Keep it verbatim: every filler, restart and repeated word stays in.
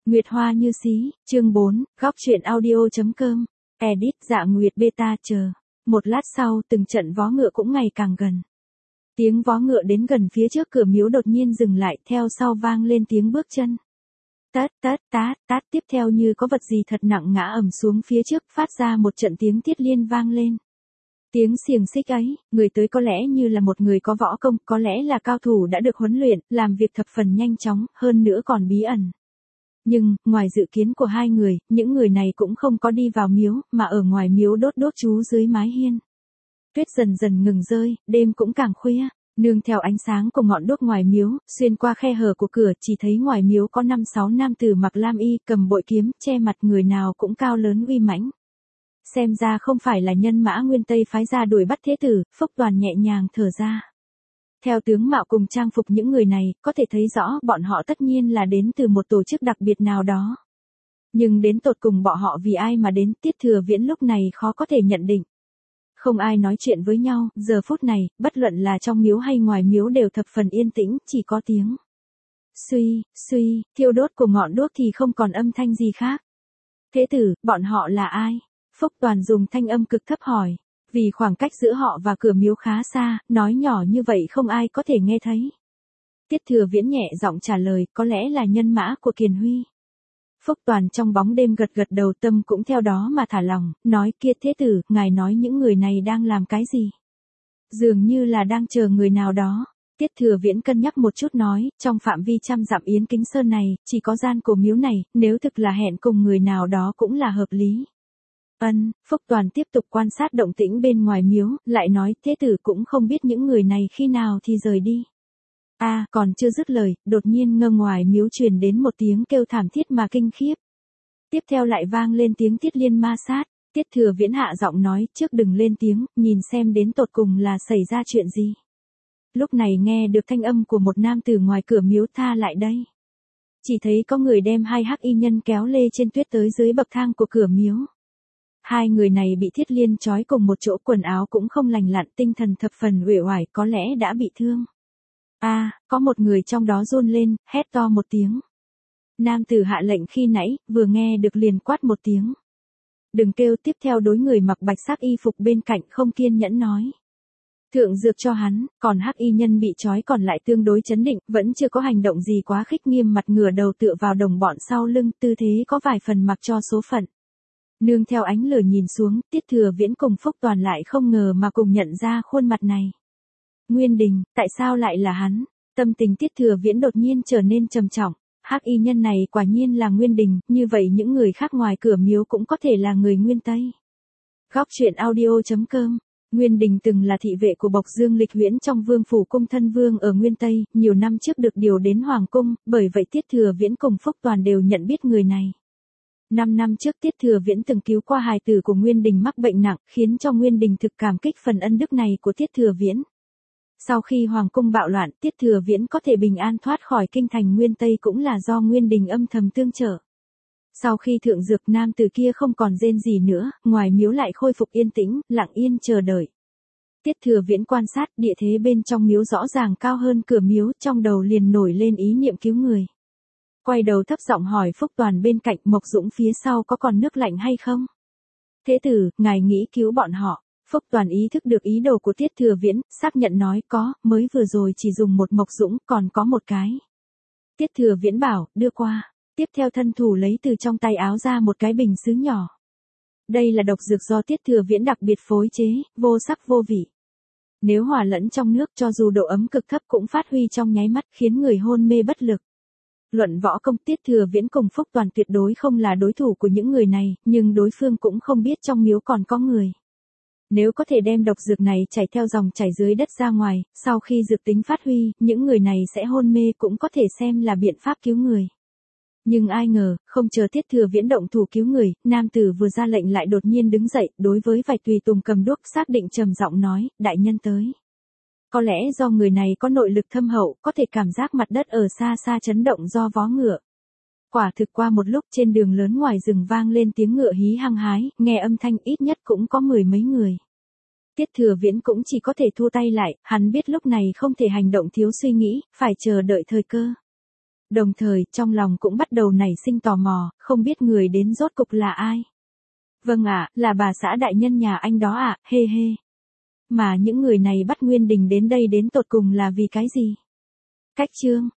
Nguyệt Hoa Như Xí, chương bốn, góc truyện audio.com, edit Dạ Nguyệt beta chờ. Một lát sau từng trận vó ngựa cũng ngày càng gần. Tiếng vó ngựa đến gần phía trước cửa miếu đột nhiên dừng lại, theo sau vang lên tiếng bước chân. Tát tát tát tát, tiếp theo như có vật gì thật nặng ngã ầm xuống phía trước, phát ra một trận tiếng thiết liên vang lên. Tiếng xiềng xích ấy, người tới có lẽ như là một người có võ công, có lẽ là cao thủ đã được huấn luyện, làm việc thập phần nhanh chóng, hơn nữa còn bí ẩn. Nhưng, ngoài dự kiến của hai người, những người này cũng không có đi vào miếu, mà ở ngoài miếu đốt đốt chú dưới mái hiên. Tuyết dần dần ngừng rơi, đêm cũng càng khuya, nương theo ánh sáng của ngọn đuốc ngoài miếu, xuyên qua khe hở của cửa, chỉ thấy ngoài miếu có năm sáu nam tử mặc lam y, cầm bội kiếm, che mặt, người nào cũng cao lớn uy mãnh. Xem ra không phải là nhân mã Nguyên Tây phái ra đuổi bắt thế tử, Phúc Toàn nhẹ nhàng thở ra. Theo tướng mạo cùng trang phục những người này, có thể thấy rõ bọn họ tất nhiên là đến từ một tổ chức đặc biệt nào đó. Nhưng đến tột cùng bọn họ vì ai mà đến, Tiết Thừa Viễn lúc này khó có thể nhận định. Không ai nói chuyện với nhau, giờ phút này, bất luận là trong miếu hay ngoài miếu đều thập phần yên tĩnh, chỉ có tiếng suy, suy, thiêu đốt của ngọn đuốc thì không còn âm thanh gì khác. Thế tử, bọn họ là ai? Phúc Toàn dùng thanh âm cực thấp hỏi. Vì khoảng cách giữa họ và cửa miếu khá xa, nói nhỏ như vậy không ai có thể nghe thấy. Tiết Thừa Viễn nhẹ giọng trả lời, có lẽ là nhân mã của Kiền Huy. Phúc Toàn trong bóng đêm gật gật đầu, tâm cũng theo đó mà thả lòng, nói kia thế tử, ngài nói những người này đang làm cái gì? Dường như là đang chờ người nào đó. Tiết Thừa Viễn cân nhắc một chút nói, trong phạm vi trăm dặm Yến Kính Sơn này, chỉ có gian cổ miếu này, nếu thực là hẹn cùng người nào đó cũng là hợp lý. Ân, Phúc Toàn tiếp tục quan sát động tĩnh bên ngoài miếu, lại nói, thế tử cũng không biết những người này khi nào thì rời đi. A, à, còn chưa dứt lời, đột nhiên ngơ ngoài miếu truyền đến một tiếng kêu thảm thiết mà kinh khiếp. Tiếp theo lại vang lên tiếng thiết liên ma sát, Tiết Thừa Viễn hạ giọng nói, trước đừng lên tiếng, nhìn xem đến tột cùng là xảy ra chuyện gì. Lúc này nghe được thanh âm của một nam tử ngoài cửa miếu, tha lại đây. Chỉ thấy có người đem hai hắc y nhân kéo lê trên tuyết tới dưới bậc thang của cửa miếu. Hai người này bị thiết liên trói cùng một chỗ, quần áo cũng không lành lặn, tinh thần thập phần uể oải, có lẽ đã bị thương. A, à, có một người trong đó run lên, hét to một tiếng. Nam tử hạ lệnh khi nãy, vừa nghe được liền quát một tiếng. Đừng kêu, tiếp theo đối người mặc bạch sắc y phục bên cạnh không kiên nhẫn nói. Thượng dược cho hắn, còn hắc y nhân bị trói còn lại tương đối chấn định, vẫn chưa có hành động gì quá khích, nghiêm mặt ngửa đầu tựa vào đồng bọn sau lưng, tư thế có vài phần mặc cho số phận. Nương theo ánh lửa nhìn xuống, Tiết Thừa Viễn cùng Phúc Toàn lại không ngờ mà cùng nhận ra khuôn mặt này. Nguyên Đình, tại sao lại là hắn? Tâm tình Tiết Thừa Viễn đột nhiên trở nên trầm trọng, hắc y nhân này quả nhiên là Nguyên Đình, như vậy những người khác ngoài cửa miếu cũng có thể là người Nguyên Tây. Góc truyện audio.com. Nguyên Đình từng là thị vệ của Bộc Dương Lịch Huyễn trong Vương phủ cung thân vương ở Nguyên Tây, nhiều năm trước được điều đến Hoàng cung, bởi vậy Tiết Thừa Viễn cùng Phúc Toàn đều nhận biết người này. Năm năm trước Tiết Thừa Viễn từng cứu qua hài tử của Nguyên Đình mắc bệnh nặng, khiến cho Nguyên Đình thực cảm kích phần ân đức này của Tiết Thừa Viễn. Sau khi Hoàng cung bạo loạn, Tiết Thừa Viễn có thể bình an thoát khỏi kinh thành Nguyên Tây cũng là do Nguyên Đình âm thầm tương trợ. Sau khi thượng dược, nam tử kia không còn rên gì nữa, ngoài miếu lại khôi phục yên tĩnh, lặng yên chờ đợi. Tiết Thừa Viễn quan sát, địa thế bên trong miếu rõ ràng cao hơn cửa miếu, trong đầu liền nổi lên ý niệm cứu người. Quay đầu thấp giọng hỏi Phúc Toàn bên cạnh, Mộc Dũng phía sau có còn nước lạnh hay không? Thế tử, ngài nghĩ cứu bọn họ. Phúc Toàn ý thức được ý đồ của Tiết Thừa Viễn, xác nhận nói có, mới vừa rồi chỉ dùng một Mộc Dũng, còn có một cái. Tiết Thừa Viễn bảo, đưa qua. Tiếp theo thân thủ lấy từ trong tay áo ra một cái bình sứ nhỏ. Đây là độc dược do Tiết Thừa Viễn đặc biệt phối chế, vô sắc vô vị. Nếu hòa lẫn trong nước, cho dù độ ấm cực thấp cũng phát huy trong nháy mắt, khiến người hôn mê bất lực. Luận võ công, Tiết Thừa Viễn cùng Phúc Toàn tuyệt đối không là đối thủ của những người này, nhưng đối phương cũng không biết trong miếu còn có người. Nếu có thể đem độc dược này chảy theo dòng chảy dưới đất ra ngoài, sau khi dược tính phát huy, những người này sẽ hôn mê, cũng có thể xem là biện pháp cứu người. Nhưng ai ngờ, không chờ Tiết Thừa Viễn động thủ cứu người, nam tử vừa ra lệnh lại đột nhiên đứng dậy, đối với vài tùy tùng cầm đuốc xác định trầm giọng nói, đại nhân tới. Có lẽ do người này có nội lực thâm hậu, có thể cảm giác mặt đất ở xa xa chấn động do vó ngựa. Quả thực qua một lúc trên đường lớn ngoài rừng vang lên tiếng ngựa hí hăng hái, nghe âm thanh ít nhất cũng có mười mấy người. Tiết Thừa Viễn cũng chỉ có thể thua tay lại, hắn biết lúc này không thể hành động thiếu suy nghĩ, phải chờ đợi thời cơ. Đồng thời, trong lòng cũng bắt đầu nảy sinh tò mò, không biết người đến rốt cục là ai. Vâng ạ, là bà xã đại nhân nhà anh đó ạ, hê hê. Mà những người này bắt Nguyên Đình đến đây đến tột cùng là vì cái gì? Cách chương